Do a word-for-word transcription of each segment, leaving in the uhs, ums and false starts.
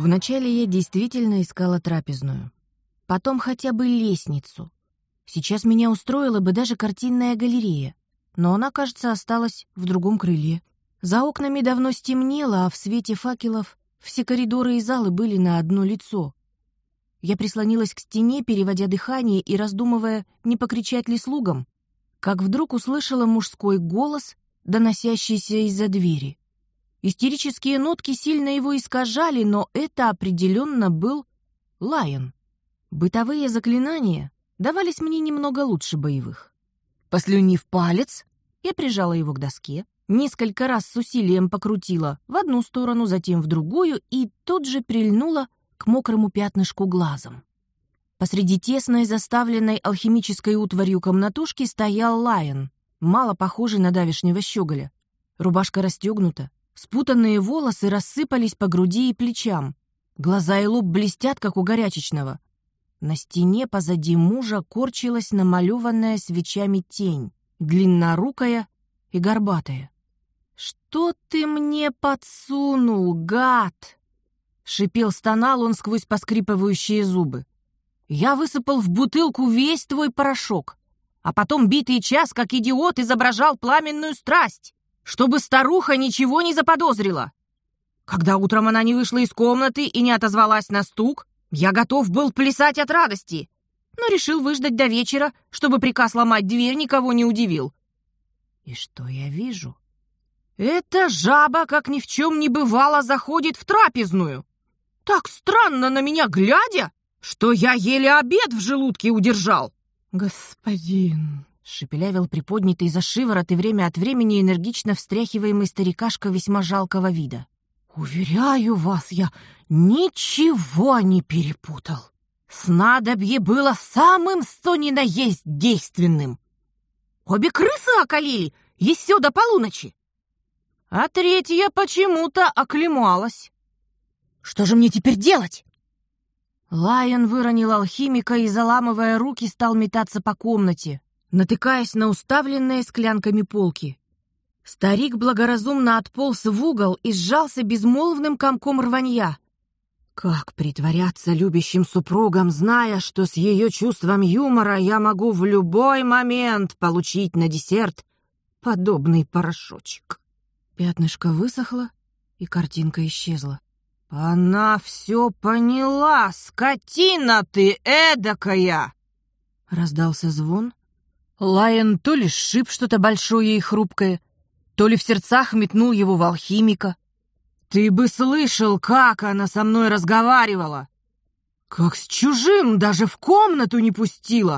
Вначале я действительно искала трапезную. Потом хотя бы лестницу. Сейчас меня устроила бы даже картинная галерея. Но она, кажется, осталась в другом крыле. За окнами давно стемнело, а в свете факелов все коридоры и залы были на одно лицо. Я прислонилась к стене, переводя дыхание и раздумывая, не покричать ли слугам, как вдруг услышала мужской голос, доносящийся из-за двери. Истерические нотки сильно его искажали, но это определенно был Лайон. Бытовые заклинания давались мне немного лучше боевых. Послюнив палец, я прижала его к доске, несколько раз с усилием покрутила в одну сторону, затем в другую и тут же прильнула к мокрому пятнышку глазом. Посреди тесной, заставленной алхимической утварью комнатушки стоял Лайон, мало похожий на давешнего щеголя. Рубашка расстегнута, спутанные волосы рассыпались по груди и плечам, глаза и лоб блестят, как у горячечного. На стене позади мужа корчилась намалеванная свечами тень, длиннорукая и горбатая. «Что ты мне подсунул, гад?» — шипел, стонал он сквозь поскрипывающие зубы. «Я высыпал в бутылку весь твой порошок, а потом битый час, как идиот, изображал пламенную страсть, чтобы старуха ничего не заподозрила. Когда утром она не вышла из комнаты и не отозвалась на стук, я готов был плясать от радости, но решил выждать до вечера, чтобы приказ ломать дверь никого не удивил. И что я вижу? Эта жаба, как ни в чем не бывало, заходит в трапезную. Так странно на меня глядя, что я еле обед в желудке удержал. «Господин!» — шепелявил приподнятый за шиворот и время от времени энергично встряхиваемый старикашка весьма жалкого вида. «Уверяю вас, я ничего не перепутал. Снадобье было самым что ни на есть действенным. Обе крысы околели еще до полуночи, а третья почему-то оклемалась. Что же мне теперь делать?» Лайон выронил алхимика и, заламывая руки, стал метаться по комнате, натыкаясь на уставленные склянками полки. Старик благоразумно отполз в угол и сжался безмолвным комком рванья. Как притворяться любящим супругом, зная, что с ее чувством юмора я могу в любой момент получить на десерт подобный порошочек? Пятнышко высохло, и картинка исчезла. «Она все поняла, скотина ты эдакая!» Раздался звон. Лайон то ли сшиб что-то большое и хрупкое, то ли в сердцах метнул его в алхимика. «Ты бы слышал, как она со мной разговаривала! Как с чужим даже в комнату не пустила!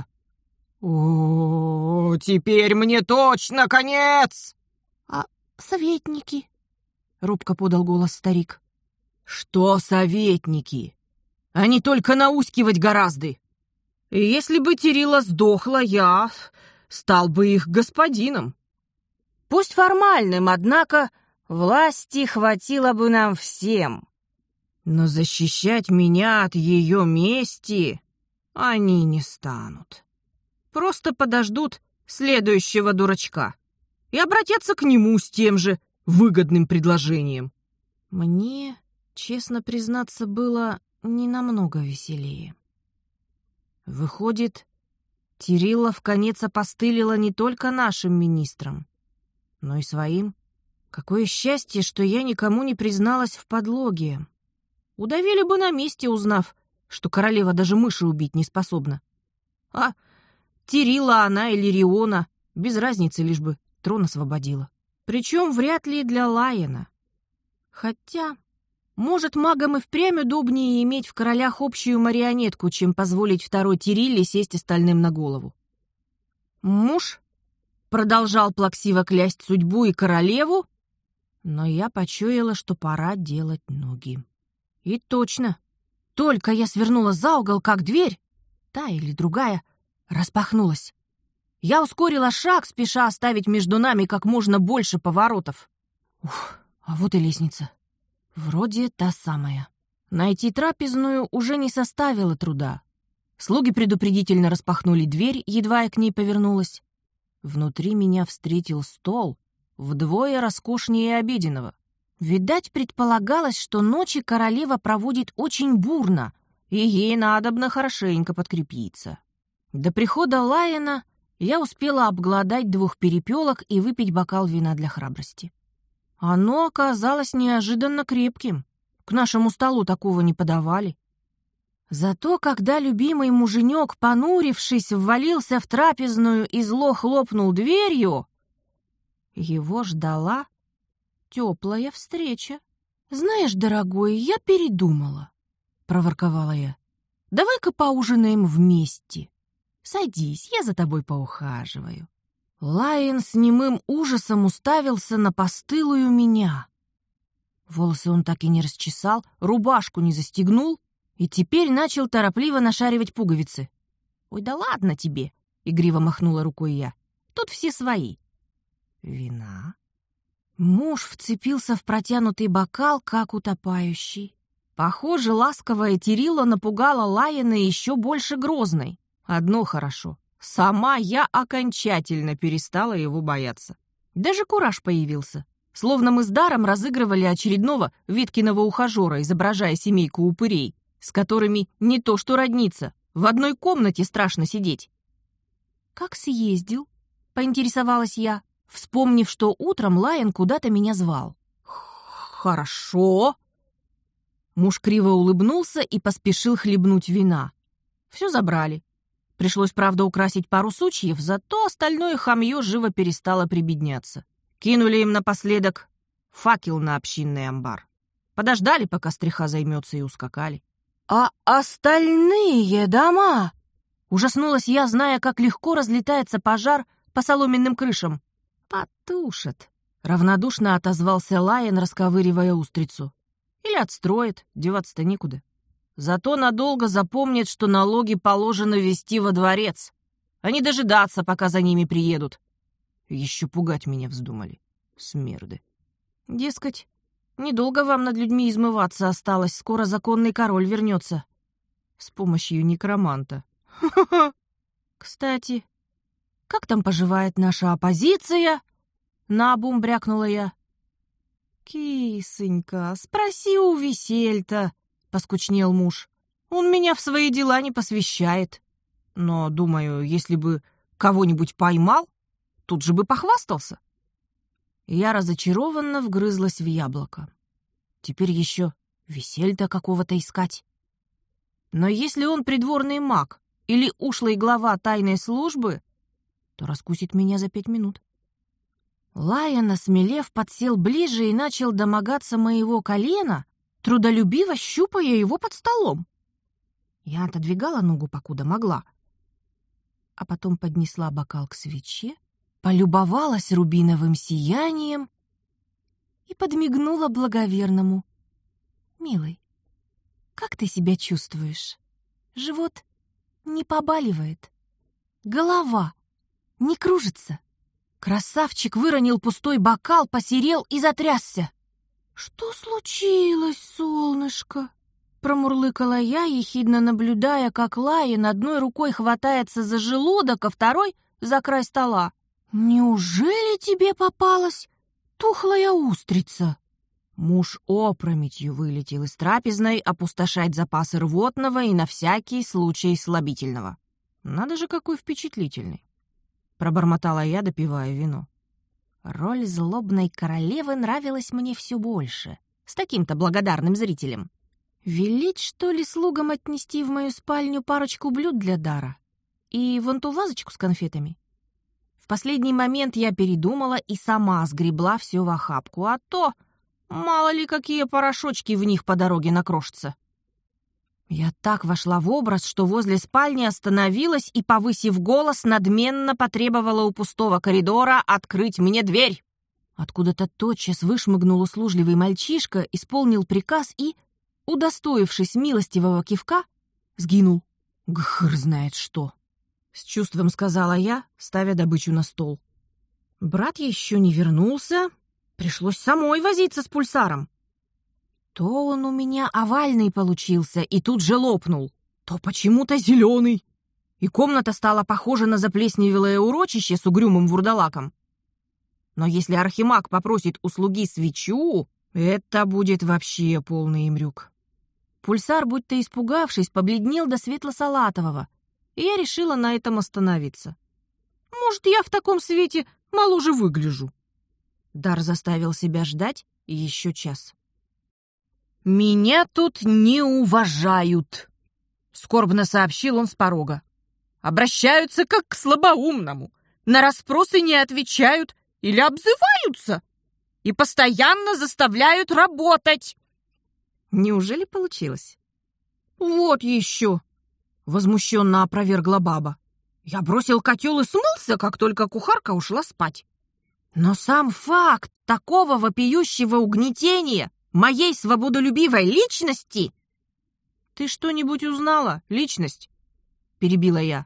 О, теперь мне точно конец!» «А советники?» — робко подал голос старик. «Что советники? Они только наускивать гораздо. И если бы Терила сдохла, я стал бы их господином. Пусть формальным, однако власти хватило бы нам всем. Но защищать меня от ее мести они не станут. Просто подождут следующего дурачка и обратятся к нему с тем же выгодным предложением». Мне, честно признаться, было не намного веселее. Выходит, Терила вконец опостылила не только нашим министрам, но и своим. Какое счастье, что я никому не призналась в подлоге. Удавили бы на месте, узнав, что королева даже мыши убить не способна. А Терила она или Риона, без разницы, лишь бы трон освободила. Причем вряд ли для Лайона. Хотя, может, магам и впрямь удобнее иметь в королях общую марионетку, чем позволить второй Терилле сесть остальным на голову. Муж продолжал плаксиво клясть судьбу и королеву, но я почуяла, что пора делать ноги. И точно, только я свернула за угол, как дверь, та или другая, распахнулась. Я ускорила шаг, спеша оставить между нами как можно больше поворотов. Ух, а вот и лестница. Вроде та самая. Найти трапезную уже не составило труда. Слуги предупредительно распахнули дверь, едва я к ней повернулась. Внутри меня встретил стол, вдвое роскошнее обеденного. Видать, предполагалось, что ночи королева проводит очень бурно, и ей надобно хорошенько подкрепиться. До прихода Лайена я успела обглодать двух перепелок и выпить бокал вина для храбрости. Оно оказалось неожиданно крепким. К нашему столу такого не подавали. Зато когда любимый муженек, понурившись, ввалился в трапезную и зло хлопнул дверью, его ждала теплая встреча. «Знаешь, дорогой, я передумала», — проворковала я. «Давай-ка поужинаем вместе. Садись, я за тобой поухаживаю». Лайен с немым ужасом уставился на постылую меня. Волосы он так и не расчесал, рубашку не застегнул и теперь начал торопливо нашаривать пуговицы. «Ой, да ладно тебе!» — игриво махнула рукой я. «Тут все свои». «Вина?» Муж вцепился в протянутый бокал, как утопающий. Похоже, ласковая Терилла напугала Лайена еще больше Грозной. Одно хорошо. Сама я окончательно перестала его бояться. Даже кураж появился. Словно мы с Даром разыгрывали очередного Веткиного ухажера, изображая семейку упырей, с которыми не то что родниться, в одной комнате страшно сидеть. «Как съездил?» — поинтересовалась я, вспомнив, что утром Лайен куда-то меня звал. «Хорошо». Муж криво улыбнулся и поспешил хлебнуть вина. Все забрали. Пришлось, правда, украсить пару сучьев, зато остальное хамье живо перестало прибедняться. Кинули им напоследок факел на общинный амбар. Подождали, пока стриха займется, и ускакали. «А остальные дома?» Ужаснулась я, зная, как легко разлетается пожар по соломенным крышам. «Потушат», — равнодушно отозвался Лайен, расковыривая устрицу. «Или отстроит, деваться-то некуда. Зато надолго запомнит, что налоги положено везти во дворец, а не дожидаться, пока за ними приедут. Еще пугать меня вздумали, смерды. Дескать, недолго вам над людьми измываться осталось, скоро законный король вернется. С помощью некроманта. Ха-ха-ха. Кстати, как там поживает наша оппозиция?» Наобум брякнула я. «Кисонька, спроси у Висельта», — поскучнел муж. «Он меня в свои дела не посвящает. Но, думаю, если бы кого-нибудь поймал, тут же бы похвастался». Я разочарованно вгрызлась в яблоко. Теперь еще Висельта какого-то искать. Но если он придворный маг или ушлый глава тайной службы, то раскусит меня за пять минут. Лайен, осмелев, подсел ближе и начал домогаться моего колена, трудолюбиво щупая его под столом. Я отодвигала ногу, покуда могла. А потом поднесла бокал к свече, полюбовалась рубиновым сиянием и подмигнула благоверному. «Милый, как ты себя чувствуешь? Живот не побаливает? Голова не кружится?» Красавчик выронил пустой бокал, посерел и затрясся. «Что случилось, солнышко?» Промурлыкала я, ехидно наблюдая, как Лайен одной рукой хватается за желудок, а второй — за край стола. «Неужели тебе попалась тухлая устрица?» Муж опрометью вылетел из трапезной опустошать запасы рвотного и на всякий случай слабительного. Надо же, какой впечатлительный. Пробормотала я, допивая вино. Роль злобной королевы нравилась мне все больше, с таким-то благодарным зрителем. Велеть, что ли, слугам отнести в мою спальню парочку блюд для Дара? И вон ту вазочку с конфетами? В последний момент я передумала и сама сгребла все в охапку, а то мало ли какие порошочки в них по дороге накрошатся. Я так вошла в образ, что возле спальни остановилась и, повысив голос, надменно потребовала у пустого коридора открыть мне дверь. Откуда-то тотчас вышмыгнул услужливый мальчишка, исполнил приказ и, удостоившись милостивого кивка, сгинул. «Гхр знает что!» — с чувством сказала я, ставя добычу на стол. Брат еще не вернулся, пришлось самой возиться с пульсаром. То он у меня овальный получился и тут же лопнул, то почему-то зеленый. И комната стала похожа на заплесневелое урочище с угрюмым вурдалаком. Но если архимаг попросит у слуги свечу, Это будет вообще полный имрюк. Пульсар, будто испугавшись, побледнел до светло-салатового, и я решила на этом остановиться. Может, я в таком свете моложе выгляжу. Дар заставил себя ждать еще час. «Меня тут не уважают», — скорбно сообщил он с порога. «Обращаются как к слабоумному, на расспросы не отвечают или обзываются и постоянно заставляют работать». Неужели получилось? «Вот еще!» — возмущенно опровергла баба. Я бросил котел и смылся, как только кухарка ушла спать. Но сам факт такого вопиющего угнетения моей свободолюбивой личности... «Ты что-нибудь узнала, личность?» — перебила я.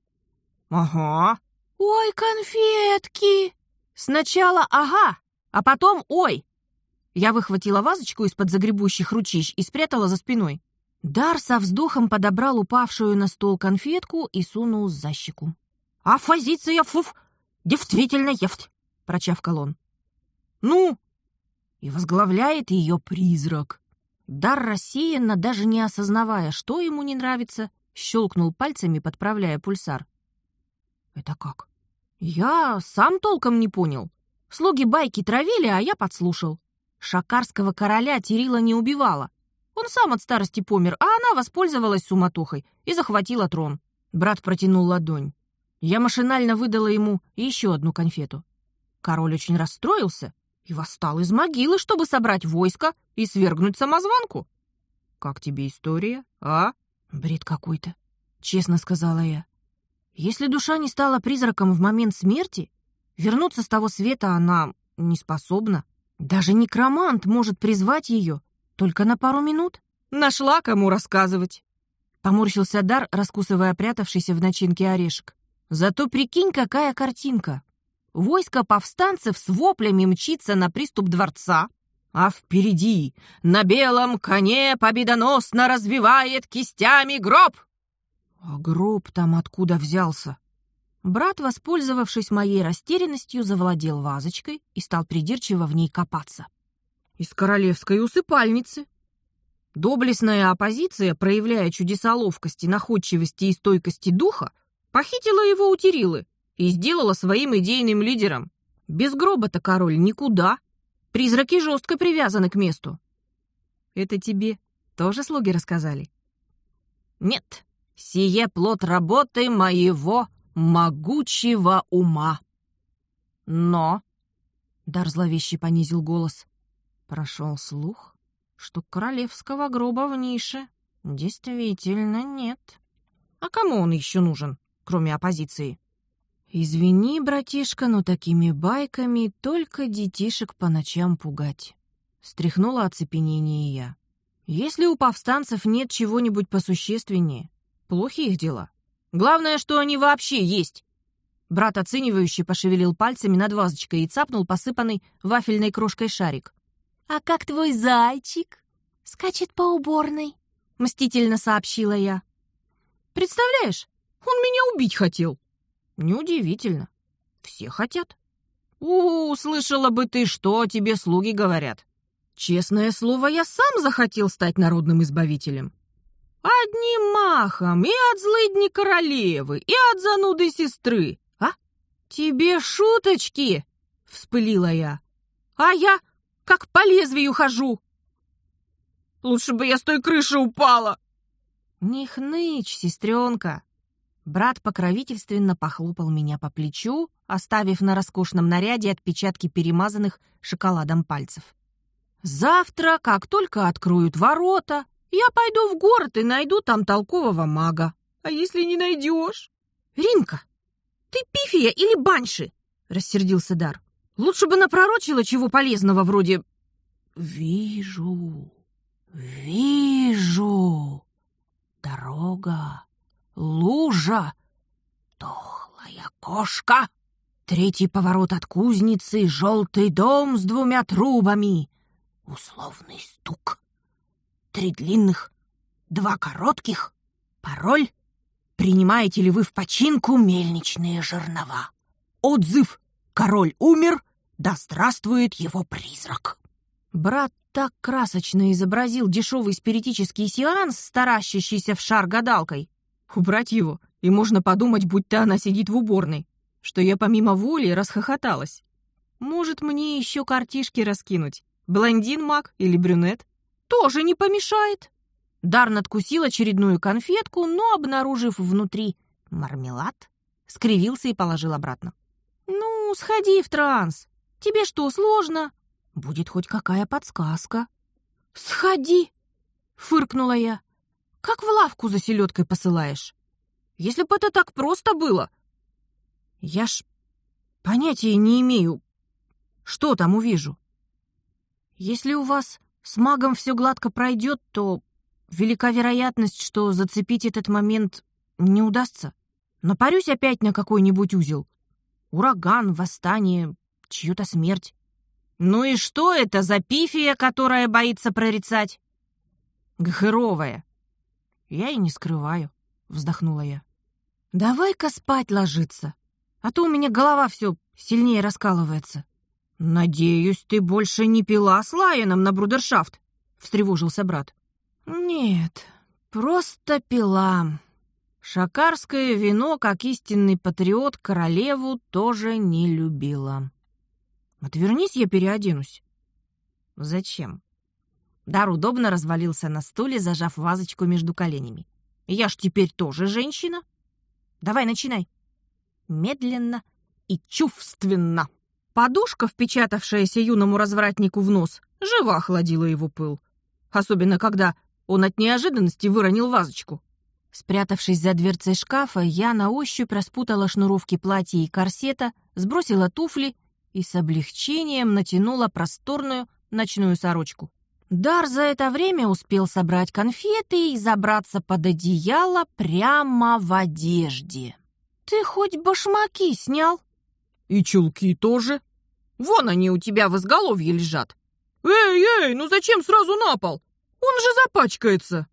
«Ага». «Ой, конфетки!» Сначала «ага», а потом «ой». Я выхватила вазочку из-под загребущих ручищ и спрятала за спиной. Дар со вздохом подобрал упавшую на стол конфетку и сунул за щеку. «Афазиция, фуф, действительно ефть!» — прочавкал он. «Ну?» И возглавляет ее призрак. Дар рассеянно, даже не осознавая, что ему не нравится, щелкнул пальцами, подправляя пульсар. «Это как?» «Я сам толком не понял. Слуги байки травили, а я подслушал. Шакарского короля Терила не убивала. Он сам от старости помер, а она воспользовалась суматохой и захватила трон». Брат протянул ладонь. Я машинально выдала ему еще одну конфету. Король очень расстроился и восстал из могилы, чтобы собрать войско и свергнуть самозванку. «Как тебе история, а?» «Бред какой-то», — честно сказала я. «Если душа не стала призраком в момент смерти, вернуться с того света она не способна. Даже некромант может призвать ее только на пару минут». «Нашла, кому рассказывать», — поморщился Дар, раскусывая прятавшийся в начинке орешек. «Зато прикинь, какая картинка. Войско повстанцев с воплями мчится на приступ дворца, а впереди на белом коне победоносно развивает кистями гроб». «А гроб там откуда взялся?» Брат, воспользовавшись моей растерянностью, завладел вазочкой и стал придирчиво в ней копаться. «Из королевской усыпальницы. Доблестная оппозиция, проявляя чудеса ловкости, находчивости и стойкости духа, похитила его у Терилы и сделала своим идейным лидером. Без гроба-то король никуда. Призраки жестко привязаны к месту». «Это тебе тоже слуги рассказали?» «Нет, сие плод работы моего могучего ума. Но...» Дар зловеще понизил голос. «Прошел слух, что королевского гроба в нише действительно нет. А кому он еще нужен, кроме оппозиции?» «Извини, братишка, но такими байками только детишек по ночам пугать», — стряхнула оцепенение я. «Если у повстанцев нет чего-нибудь посущественнее, плохи их дела. Главное, что они вообще есть». Брат оценивающе пошевелил пальцами над вазочкой и цапнул посыпанный вафельной крошкой шарик. «А как твой зайчик? Скачет по уборной», — мстительно сообщила я. «Представляешь, он меня убить хотел». «Неудивительно. Все хотят». «У, слышала бы ты, что тебе слуги говорят. Честное слово, я сам захотел стать народным избавителем. Одним махом и от злыдни королевы, и от зануды сестры. А? Тебе шуточки?» — вспылила я. «А я как по лезвию хожу. Лучше бы я с той крыши упала». «Не хнычь, сестренка». Брат покровительственно похлопал меня по плечу, оставив на роскошном наряде отпечатки перемазанных шоколадом пальцев. «Завтра, как только откроют ворота, я пойду в город и найду там толкового мага. А если не найдешь?» «Римка, ты пифия или банши?» — рассердился Дар. «Лучше бы напророчила чего полезного вроде...» «Вижу, вижу. Дорога, лужа, дохлая кошка, третий поворот от кузницы, желтый дом с двумя трубами, условный стук, три длинных, два коротких, пароль, принимаете ли вы в починку мельничные жернова, отзыв, король умер, да здравствует его призрак». Брат так красочно изобразил дешевый спиритический сеанс с таращащейся в шар гадалкой. Убрать его, и можно подумать, будто она сидит в уборной, что я помимо воли расхохоталась. Может, мне еще картишки раскинуть? Блондин-маг или брюнет? Тоже не помешает. Дар надкусил очередную конфетку, но, обнаружив внутри мармелад, скривился и положил обратно. «Ну, сходи в транс. Тебе что, сложно? Будет хоть какая подсказка». «Сходи!» — фыркнула я. «Как в лавку за селедкой посылаешь? Если бы это так просто было!» «Я ж понятия не имею, что там увижу. Если у вас с магом все гладко пройдет, то велика вероятность, что зацепить этот момент не удастся. Напарюсь опять на какой-нибудь узел. Ураган, восстание, чью-то смерть». «Ну и что это за пифия, которая боится прорицать?» «Гхыровая». «Я и не скрываю», — вздохнула я. «Давай-ка спать ложиться, а то у меня голова все сильнее раскалывается». «Надеюсь, ты больше не пила с Лайоном на брудершафт?» — встревожился брат. «Нет, просто пила. Шакарское вино, как истинный патриот, королеву тоже не любила. Отвернись, я переоденусь». «Зачем?» Дар удобно развалился на стуле, зажав вазочку между коленями. «Я ж теперь тоже женщина. Давай, начинай». Медленно и чувственно. Подушка, впечатавшаяся юному развратнику в нос, живо охладила его пыл. Особенно, когда он от неожиданности выронил вазочку. Спрятавшись за дверцей шкафа, я на ощупь распутала шнуровки платья и корсета, сбросила туфли и с облегчением натянула просторную ночную сорочку. Дар за это время успел собрать конфеты и забраться под одеяло прямо в одежде. «Ты хоть башмаки снял?» «И чулки тоже. Вон они у тебя в изголовье лежат». «Эй, эй, ну зачем сразу на пол? Он же запачкается!»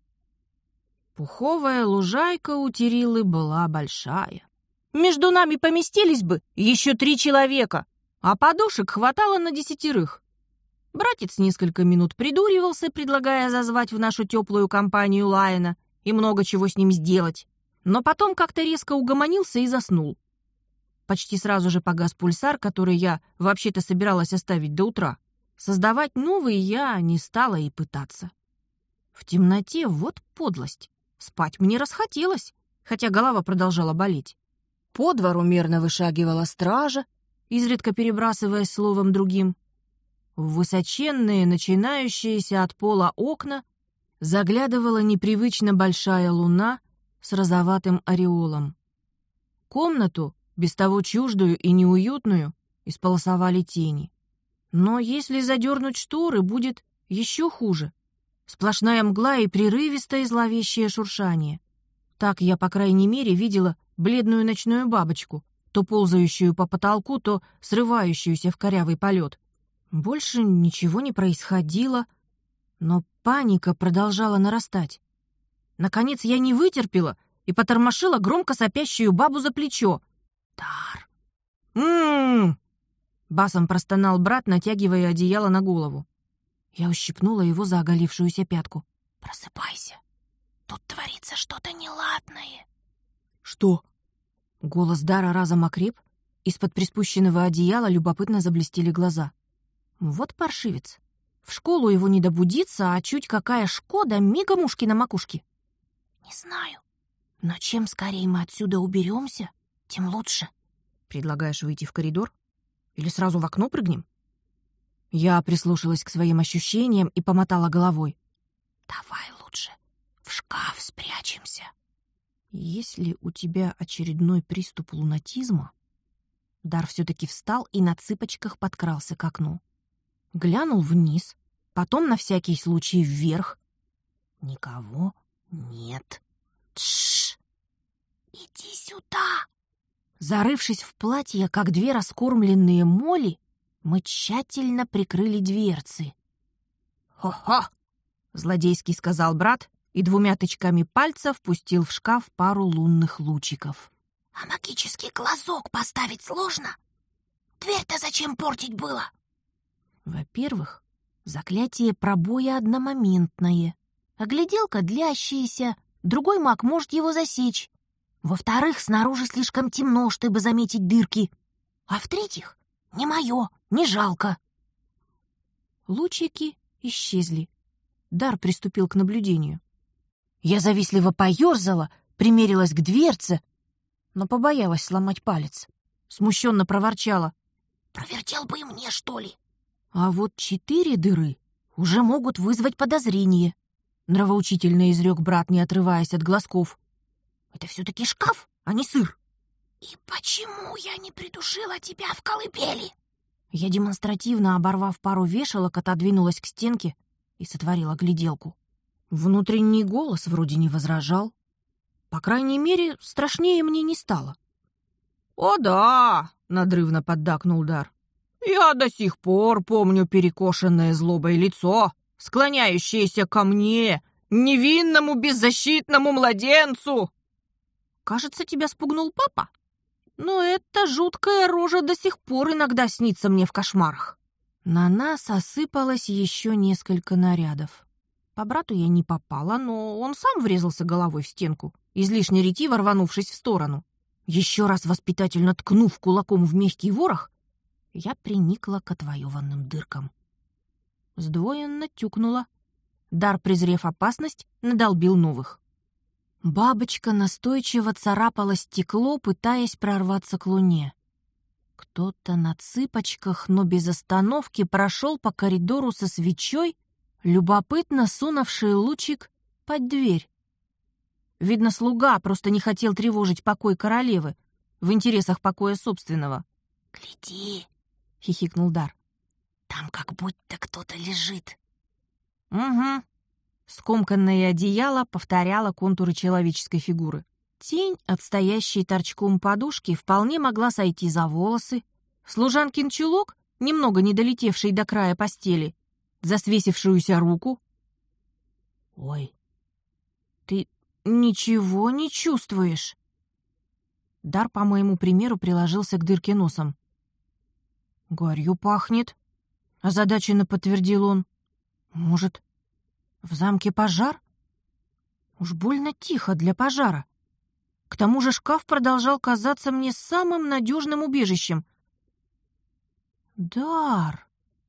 Пуховая лужайка у Терилы была большая. Между нами поместились бы еще три человека, а подушек хватало на десятерых. Братец несколько минут придуривался, предлагая зазвать в нашу теплую компанию Лайона и много чего с ним сделать, но потом как-то резко угомонился и заснул. Почти сразу же погас пульсар, который я вообще-то собиралась оставить до утра. Создавать новый я не стала и пытаться. В темноте вот подлость. Спать мне расхотелось, хотя голова продолжала болеть. По двору мерно вышагивала стража, изредка перебрасываясь словом другим. В высоченные, начинающиеся от пола окна заглядывала непривычно большая луна с розоватым ореолом. Комнату, без того чуждую и неуютную, исполосовали тени. Но если задернуть шторы, будет еще хуже. Сплошная мгла и прерывистое зловещее шуршание. Так я, по крайней мере, видела бледную ночную бабочку, то ползающую по потолку, то срывающуюся в корявый полет. Больше ничего не происходило, но паника продолжала нарастать. Наконец я не вытерпела и потормошила громко сопящую бабу за плечо. «Тар!» «М-м-м!» басом простонал брат, натягивая одеяло на голову. Я ущипнула его за оголившуюся пятку. «Просыпайся! Тут творится что-то неладное!» «Что?» Голос Дара разом окреп, из-под приспущенного одеяла любопытно заблестели глаза. Вот паршивец. В школу его не добудится, а чуть какая Шкода мигом ушки на макушке. «Не знаю, но чем скорее мы отсюда уберемся, тем лучше». «Предлагаешь выйти в коридор? Или сразу в окно прыгнем?» Я прислушалась к своим ощущениям и помотала головой. «Давай лучше в шкаф спрячемся». «Если у тебя очередной приступ лунатизма...» Дар все-таки встал и на цыпочках подкрался к окну. Глянул вниз, потом на всякий случай вверх. Никого нет. «Тш! Иди сюда!» Зарывшись в платье, как две раскормленные моли, мы тщательно прикрыли дверцы. «Хо-хо!» — злодейски сказал брат и двумя тычками пальца впустил в шкаф пару лунных лучиков. «А магический глазок поставить сложно? Дверь-то зачем портить было?» «Во-первых, Заклятие пробоя одномоментное. Огляделка длящаяся, другой маг может его засечь. Во-вторых, снаружи слишком темно, чтобы заметить дырки. А в-третьих, не мое, не жалко. Лучики исчезли. Дар приступил к наблюдению. Я завистливо поерзала, примерилась к дверце, но побоялась сломать палец. Смущенно проворчала. «Провертел бы и мне, что ли?» А вот четыре дыры уже могут вызвать подозрение, нравоучительно изрек брат, не отрываясь от глазков. Это все-таки шкаф, а не сыр. И почему я не придушила тебя в колыбели? Я, демонстративно оборвав пару вешалок, отодвинулась к стенке и сотворила гляделку. Внутренний голос вроде не возражал. По крайней мере, страшнее мне не стало. «О да!» — надрывно поддакнул Дар. «Я до сих пор помню перекошенное злобой лицо, склоняющееся ко мне, невинному беззащитному младенцу!» «Кажется, тебя спугнул папа, но эта жуткая рожа до сих пор иногда снится мне в кошмарах». На нас осыпалось еще несколько нарядов. По брату я не попала, но он сам врезался головой в стенку, излишне ретиво рванувшись в сторону. Еще раз воспитательно ткнув кулаком в мягкий ворох, я приникла к отвоеванным дыркам. Сдвоенно тюкнула. Дар, презрев опасность, надолбил новых. Бабочка настойчиво царапала стекло, пытаясь прорваться к луне. Кто-то на цыпочках, но без остановки прошел по коридору со свечой, любопытно сунувший лучик под дверь. Видно, слуга просто не хотел тревожить покой королевы в интересах покоя собственного. «Гляди!» — хихикнул Дар. «Там как будто кто-то лежит». «Угу». Скомканное одеяло повторяло контуры человеческой фигуры. Тень от стоящей торчком подушки вполне могла сойти за волосы. Служанкин чулок, немного не долетевший до края постели, за свесившуюся руку. «Ой, ты ничего не чувствуешь?» Дар, по моему примеру, приложился к дырке носом. «Гарью пахнет», — озадаченно подтвердил он. «Может, в замке пожар? Уж больно тихо для пожара. К тому же шкаф продолжал казаться мне самым надежным убежищем». «Дар,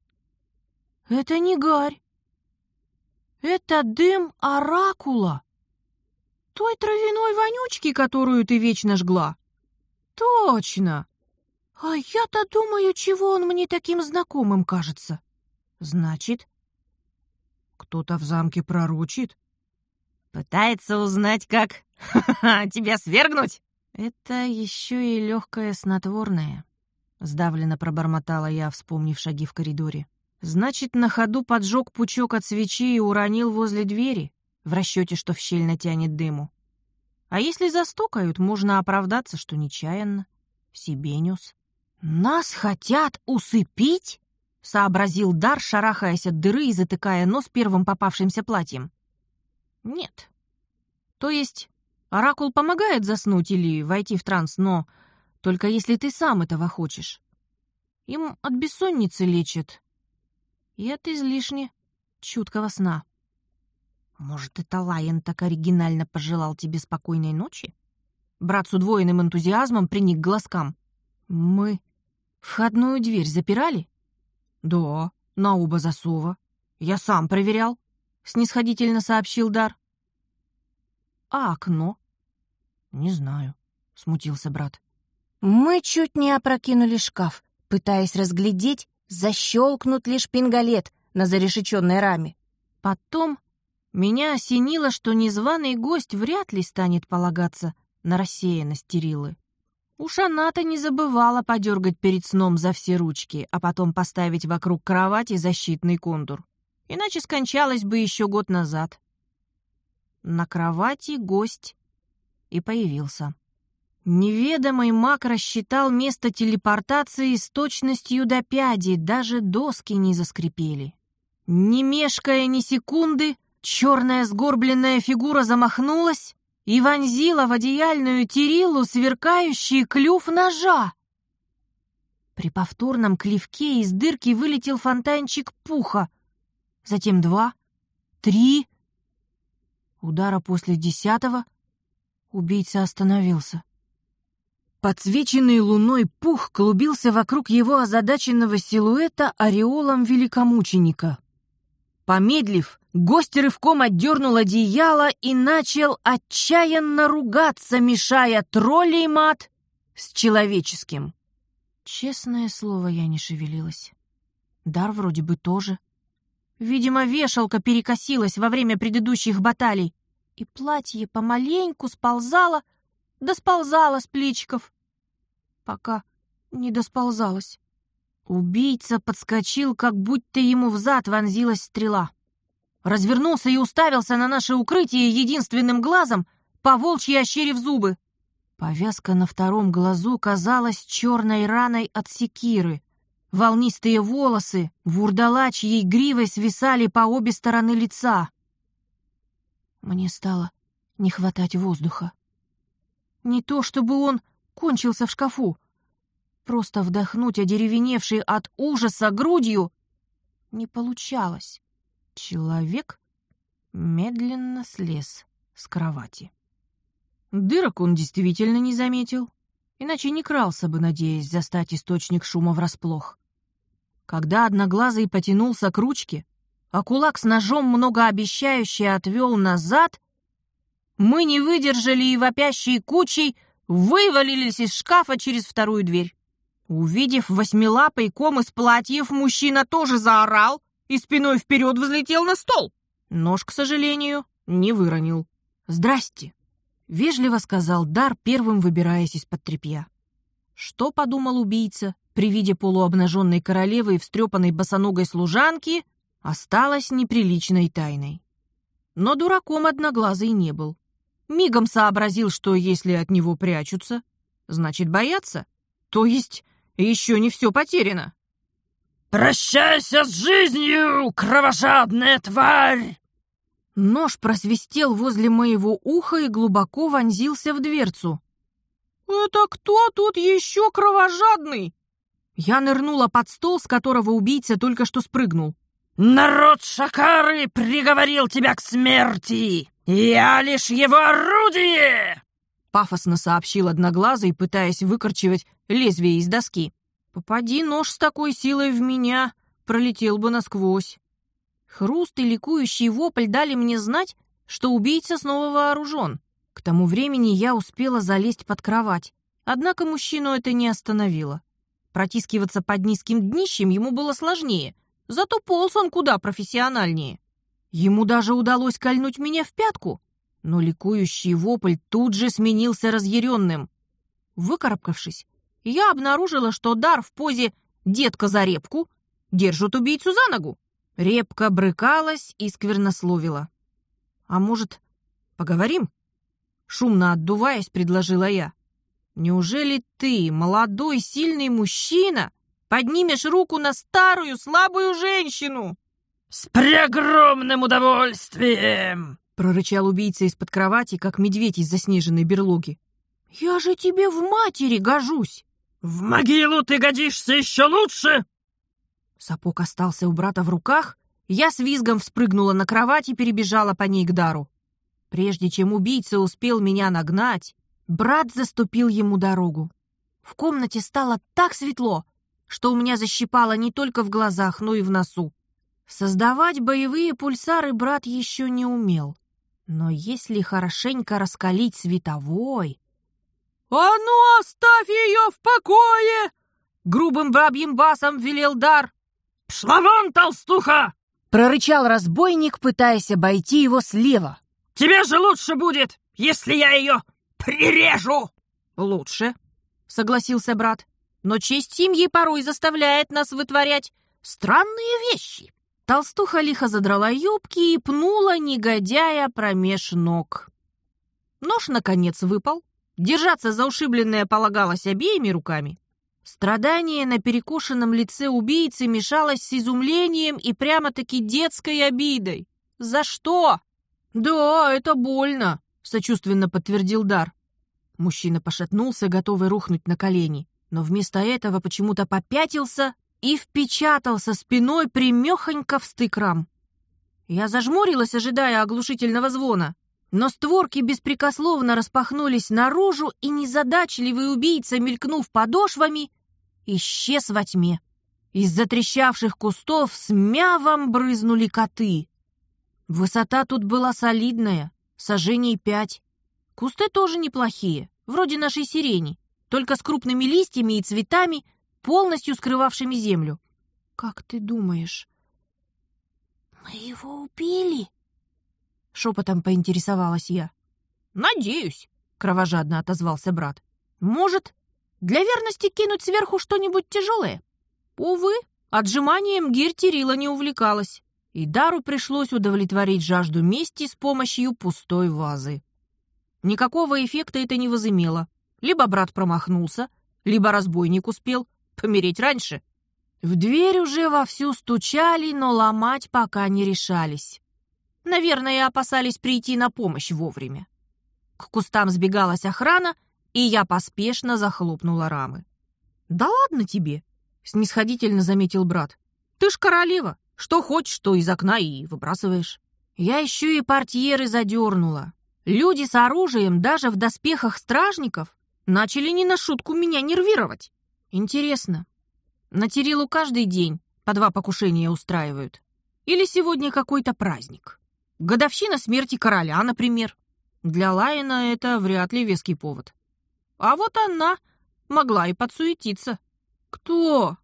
это не гарь. Это дым оракула. Той травяной вонючки, которую ты вечно жгла. Точно. А я-то думаю, чего он мне таким знакомым кажется. Значит, кто-то в замке пророчит? Пытается узнать, как тебя свергнуть? Это еще и легкое снотворное. Сдавленно пробормотала я, вспомнив шаги в коридоре. Значит, на ходу поджег пучок от свечи и уронил возле двери, в расчете, что в щель натянет дыму. А если застукают, можно оправдаться, что нечаянно. Себе нес. «Нас хотят усыпить?» — сообразил Дар, шарахаясь от дыры и затыкая нос первым попавшимся платьем. «Нет. То есть оракул помогает заснуть или войти в транс, но только если ты сам этого хочешь. Им от бессонницы лечат и от излишне чуткого сна. Может, это Лайен так оригинально пожелал тебе спокойной ночи?» Брат с удвоенным энтузиазмом приник к глазкам. «Мы входную дверь запирали?» «Да, на оба засова. Я сам проверял», — снисходительно сообщил Дар. «А окно?» «Не знаю», — смутился брат. Мы чуть не опрокинули шкаф, пытаясь разглядеть, защелкнут ли шпингалет на зарешеченной раме. Потом меня осенило, что незваный гость вряд ли станет полагаться на рассеянность Терилы. Уж она-то не забывала подергать перед сном за все ручки, а потом поставить вокруг кровати защитный контур. Иначе скончалась бы еще год назад. На кровати гость и появился. Неведомый маг рассчитал место телепортации с точностью до пяди, даже доски не заскрипели. Не мешкая ни секунды, черная сгорбленная фигура замахнулась и вонзила в одеяльную Терилу сверкающий клюв ножа. При повторном клевке из дырки вылетел фонтанчик пуха, затем два, три. Удара после десятого убийца остановился. Подсвеченный луной пух клубился вокруг его озадаченного силуэта ореолом великомученика. Помедлив, гость рывком отдернул одеяло и начал отчаянно ругаться, мешая троллей мат с человеческим. Честное слово, я не шевелилась. Дар вроде бы тоже. Видимо, вешалка перекосилась во время предыдущих баталий, и платье помаленьку сползало, да сползало с плечиков, пока не досползалось. Убийца подскочил, как будто ему взад вонзилась стрела. Развернулся и уставился на наше укрытие единственным глазом, по-волчьи ощерив зубы. Повязка на втором глазу казалась черной раной от секиры. Волнистые волосы вурдалачьей гривой свисали по обе стороны лица. Мне стало не хватать воздуха. Не то чтобы он кончился в шкафу. Просто вдохнуть одеревеневший от ужаса грудью не получалось. Человек медленно слез с кровати. Дырок он действительно не заметил, иначе не крался бы, надеясь застать источник шума врасплох. Когда Одноглазый потянулся к ручке, а кулак с ножом многообещающе отвел назад, мы не выдержали и вопящей кучей вывалились из шкафа через вторую дверь. Увидев восьмилапый ком из платьев, мужчина тоже заорал и спиной вперед взлетел на стол. Нож, к сожалению, не выронил. «Здрасте», — вежливо сказал Дар, первым выбираясь из-под тряпья. Что подумал убийца при виде полуобнаженной королевы и встрепанной босоногой служанки, осталось неприличной тайной. Но дураком Одноглазый не был. Мигом сообразил, что если от него прячутся, значит боятся, то есть еще не все потеряно. «Прощайся с жизнью, кровожадная тварь!» Нож просвистел возле моего уха и глубоко вонзился в дверцу. «Это кто тут еще кровожадный?» Я нырнула под стол, с которого убийца только что спрыгнул. «Народ Шакары приговорил тебя к смерти! Я лишь его орудие!» Пафосно сообщил Одноглазый, пытаясь выкорчевать лезвие из доски. Попади нож с такой силой в меня, пролетел бы насквозь. Хруст и ликующий вопль дали мне знать, что убийца снова вооружен. К тому времени я успела залезть под кровать, однако мужчину это не остановило. Протискиваться под низким днищем ему было сложнее, зато полз он куда профессиональнее. Ему даже удалось кольнуть меня в пятку, но ликующий вопль тут же сменился разъяренным. Выкарабкавшись, я обнаружила, что Дар в позе «детка за репку» держит убийцу за ногу. Репка брыкалась и сквернословила. «А может, поговорим?» Шумно отдуваясь, предложила я. «Неужели ты, молодой, сильный мужчина, поднимешь руку на старую, слабую женщину?» «С преогромным удовольствием!» прорычал убийца из-под кровати, как медведь из заснеженной берлоги. «Я же тебе в матери гожусь!» «В могилу ты годишься еще лучше!» Сапог остался у брата в руках, я с визгом вспрыгнула на кровать и перебежала по ней к Дару. Прежде чем убийца успел меня нагнать, брат заступил ему дорогу. В комнате стало так светло, что у меня защипало не только в глазах, но и в носу. Создавать боевые пульсары брат еще не умел. Но если хорошенько раскалить световой... «А ну, оставь ее в покое!» Грубым бабьим басом велел Дар. «Пшла вон, толстуха!» Прорычал разбойник, пытаясь обойти его слева. «Тебе же лучше будет, если я ее прирежу!» «Лучше», — согласился брат. «Но честь семьи порой заставляет нас вытворять странные вещи». Толстуха лихо задрала юбки и пнула негодяя промеж ног. Нож, наконец, выпал. Держаться за ушибленное полагалось обеими руками. Страдание на перекошенном лице убийцы мешалось с изумлением и прямо-таки детской обидой. «За что?» «Да, это больно», — сочувственно подтвердил Дар. Мужчина пошатнулся, готовый рухнуть на колени, но вместо этого почему-то попятился и впечатался спиной примехонько в стык рам. Я зажмурилась, ожидая оглушительного звона, но створки беспрекословно распахнулись наружу, и незадачливый убийца, мелькнув подошвами, исчез во тьме. Из затрещавших кустов с мявом брызнули коты. Высота тут была солидная, саженей пять. Кусты тоже неплохие, вроде нашей сирени, только с крупными листьями и цветами, полностью скрывавшими землю. «Как ты думаешь, мы его убили?» — шепотом поинтересовалась я. «Надеюсь», — кровожадно отозвался брат. «Может, для верности кинуть сверху что-нибудь тяжелое?» Увы, отжиманием гирь Терила не увлекалась, и Дару пришлось удовлетворить жажду мести с помощью пустой вазы. Никакого эффекта это не возымело. Либо брат промахнулся, либо разбойник успел помереть раньше. В дверь уже вовсю стучали, но ломать пока не решались. Наверное, опасались прийти на помощь вовремя. К кустам сбегалась охрана, и я поспешно захлопнула рамы. «Да ладно тебе!» — снисходительно заметил брат. «Ты ж королева, что хочешь, то из окна и выбрасываешь». Я еще и портьеры задернула. Люди с оружием, даже в доспехах стражников, начали не на шутку меня нервировать. Интересно, на Терилу каждый день по два покушения устраивают? Или сегодня какой-то праздник? Годовщина смерти короля, например. Для Лайена это вряд ли веский повод. А вот она могла и подсуетиться. «Кто?»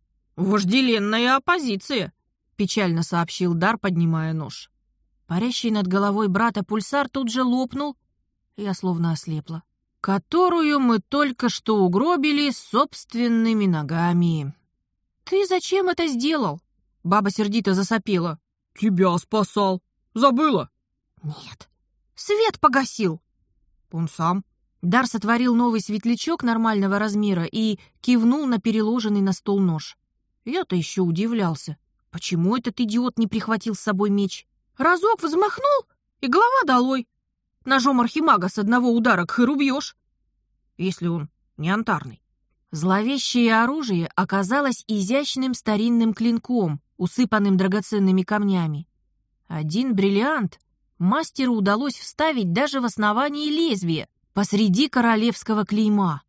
«Вожделенная оппозиция», — печально сообщил Дар, поднимая нож. Парящий над головой брата пульсар тут же лопнул, я словно ослепла. «Которую мы только что угробили собственными ногами». «Ты зачем это сделал?» Баба сердито засопела. «Тебя спасал. Забыла?» «Нет. Свет погасил». «Он сам». Дар сотворил новый светлячок нормального размера и кивнул на переложенный на стол нож. Я-то еще удивлялся, почему этот идиот не прихватил с собой меч. Разок взмахнул, и голова долой. Ножом архимага с одного удара к убьешь, если он не антарный. Зловещее оружие оказалось изящным старинным клинком, усыпанным драгоценными камнями. Один бриллиант мастеру удалось вставить даже в основании лезвия, посреди королевского клейма.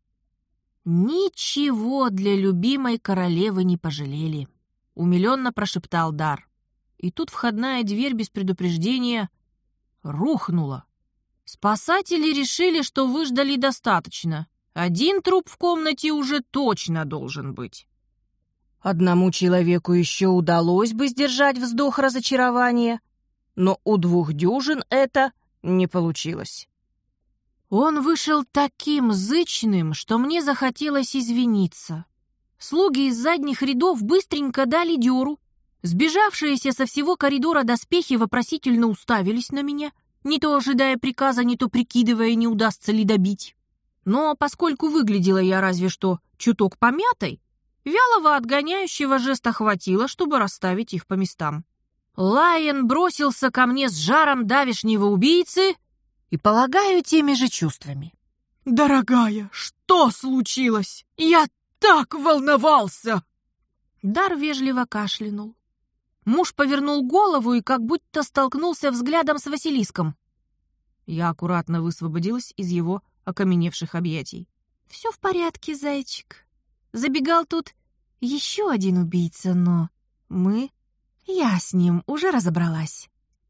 «Ничего для любимой королевы не пожалели», — умиленно прошептал Дар. И тут входная дверь без предупреждения рухнула. Спасатели решили, что выждали достаточно. Один труп в комнате уже точно должен быть. Одному человеку еще удалось бы сдержать вздох разочарования, но у двух дюжин это не получилось. Он вышел таким зычным, что мне захотелось извиниться. Слуги из задних рядов быстренько дали дёру. Сбежавшиеся со всего коридора доспехи вопросительно уставились на меня, не то ожидая приказа, не то прикидывая, не удастся ли добить. Но поскольку выглядела я разве что чуток помятой, вялого отгоняющего жеста хватило, чтобы расставить их по местам. Лайен бросился ко мне с жаром давешнего убийцы и, полагаю, теми же чувствами. «Дорогая, что случилось? Я так волновался!» Дар вежливо кашлянул. Муж повернул голову и как будто столкнулся взглядом с Василиском. Я аккуратно высвободилась из его окаменевших объятий. «Все в порядке, зайчик. Забегал тут еще один убийца, но мы... Я с ним уже разобралась».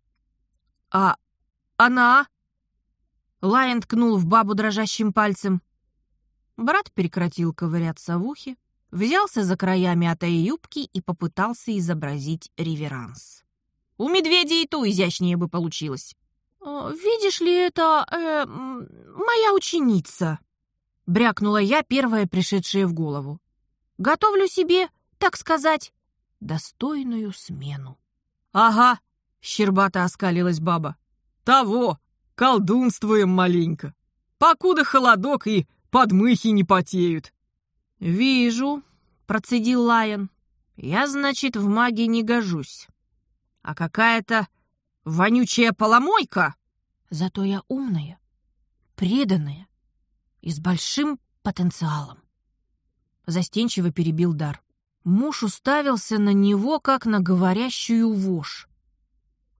«А она?» Лайен ткнул в бабу дрожащим пальцем. Брат прекратил ковыряться в ухе, взялся за края мятой юбки и попытался изобразить реверанс. У медведя и то изящнее бы получилось. «Видишь ли, это э, моя ученица», — брякнула я, первая пришедшая в голову. «Готовлю себе, так сказать, достойную смену». «Ага», — щербато оскалилась баба. «Того, колдунствуем маленько, покуда холодок и подмыхи не потеют». «Вижу», — процедил Лайен. «Я, значит, в магии не гожусь. А какая-то вонючая поломойка. Зато я умная, преданная и с большим потенциалом». Застенчиво перебил Дар. Муж уставился на него, как на говорящую вошь.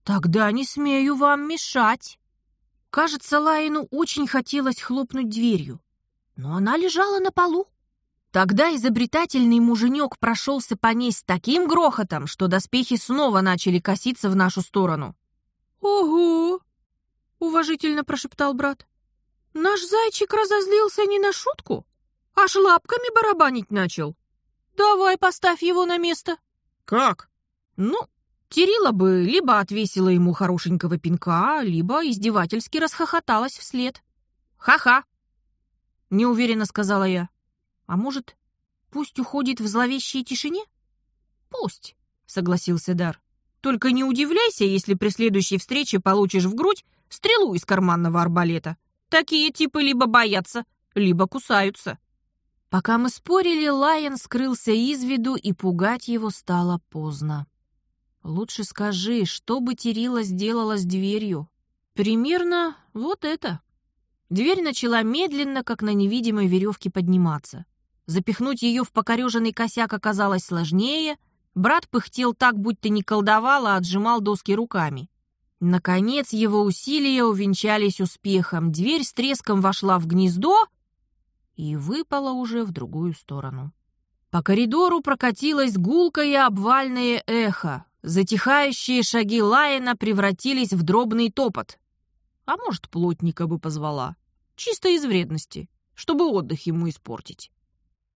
«Тогда не смею вам мешать». Кажется, Лайону очень хотелось хлопнуть дверью, но она лежала на полу. Тогда изобретательный муженек прошелся по ней с таким грохотом, что доспехи снова начали коситься в нашу сторону. «Ого!» — уважительно прошептал брат. «Наш зайчик разозлился не на шутку, аж лапками барабанить начал. Давай поставь его на место». «Как?» «Ну, Терила бы либо отвесила ему хорошенького пинка, либо издевательски расхохоталась вслед. «Ха-ха!» — неуверенно сказала я. «А может, пусть уходит в зловещей тишине?» «Пусть», — согласился Дар. «Только не удивляйся, если при следующей встрече получишь в грудь стрелу из карманного арбалета. Такие типы либо боятся, либо кусаются». Пока мы спорили, Лайон скрылся из виду, и пугать его стало поздно. «Лучше скажи, что бы Терила сделала с дверью?» «Примерно вот это». Дверь начала медленно, как на невидимой веревке, подниматься. Запихнуть ее в покореженный косяк оказалось сложнее. Брат пыхтел так, будто не колдовал, а отжимал доски руками. Наконец его усилия увенчались успехом. Дверь с треском вошла в гнездо и выпала уже в другую сторону. По коридору прокатилось гулкое обвальное эхо. Затихающие шаги Лайона превратились в дробный топот. А может, плотника бы позвала. Чисто из вредности, чтобы отдых ему испортить.